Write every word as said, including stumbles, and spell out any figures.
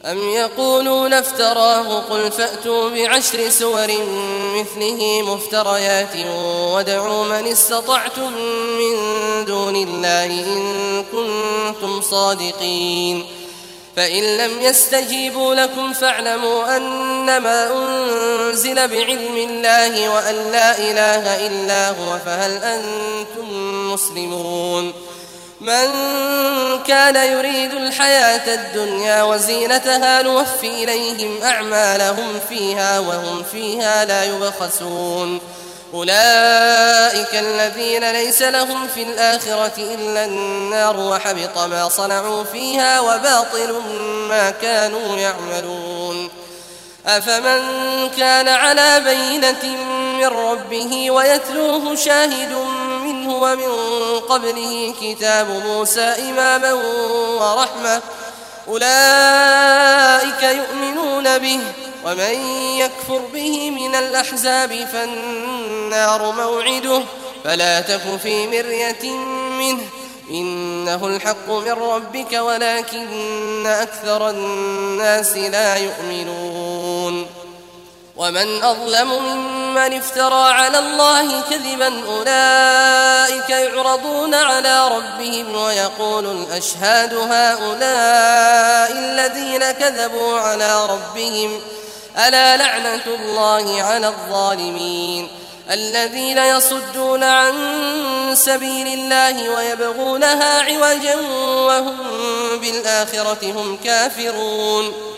أم يقولون افتراه قل فأتوا بعشر سور مثله مفتريات وادعوا من استطعتم من دون الله إن كنتم صادقين فإن لم يستجيبوا لكم فاعلموا أنما أنزل بعلم الله وأن لا إله إلا هو فهل أنتم مسلمون من كان يريد الحياة الدنيا وزينتها نوفي إليهم أعمالهم فيها وهم فيها لا يبخسون أولئك الذين ليس لهم في الآخرة إلا النار وحبط ما صنعوا فيها وباطل ما كانوا يعملون أفمن كان على بينة من ربه ويتلوه شاهد منه ومن قبله كتاب موسى إماما ورحمة أولئك يؤمنون به ومن يكفر به من الأحزاب فالنار موعده فلا تك في مرية منه إنه الحق من ربك ولكن أكثر الناس لا يؤمنون ومن أظلم ممن افترى على الله كذبا أولئك يعرضون على ربهم ويقول الأشهاد هؤلاء الذين كذبوا على ربهم ألا لعنة الله على الظالمين الذين يصدون عن سبيل الله ويبغونها عوجا وهم بالآخرة هم كافرون